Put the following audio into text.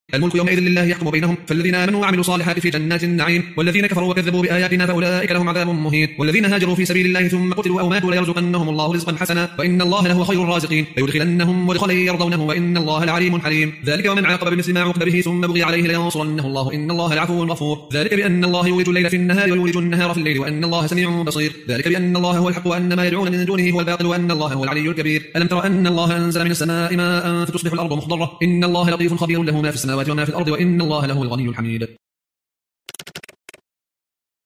الملك يومئذ لله يحكم بينهم، فالذين آمنوا وعملوا الصالحات في جنات النعيم، والذين كفروا وكذبوا بآياتنا فأولئك لهم عذاب مهين. والذين هاجروا في سبيل الله ثم قتلوا أو ماتوا ليرزقنهم الله رزقا حسنا وإن الله لهو خير الرازقين، فيدخلنهم مدخلا يرضونه وإن الله لعليم حليم. ذلك ومن عاقب بمثل ما عوقب به ثم بغي عليه لينصرنه الله إن الله لعفو غفور. ذلك بأن الله يولج الليل في النهار ويولج النهار في الليل وأن الله سميع بصير. ذلك بأن الله هو الحق وأن ما يدعون من دونه هو الباطل وأن الله هو العلي الكبير. ألم تر أن الله أنزل من السماء ماء فتصبح الأرض مخضرة إن الله لطيف خبير له ما في السماوات وما في الأرض وإن الله له الغني الحميد.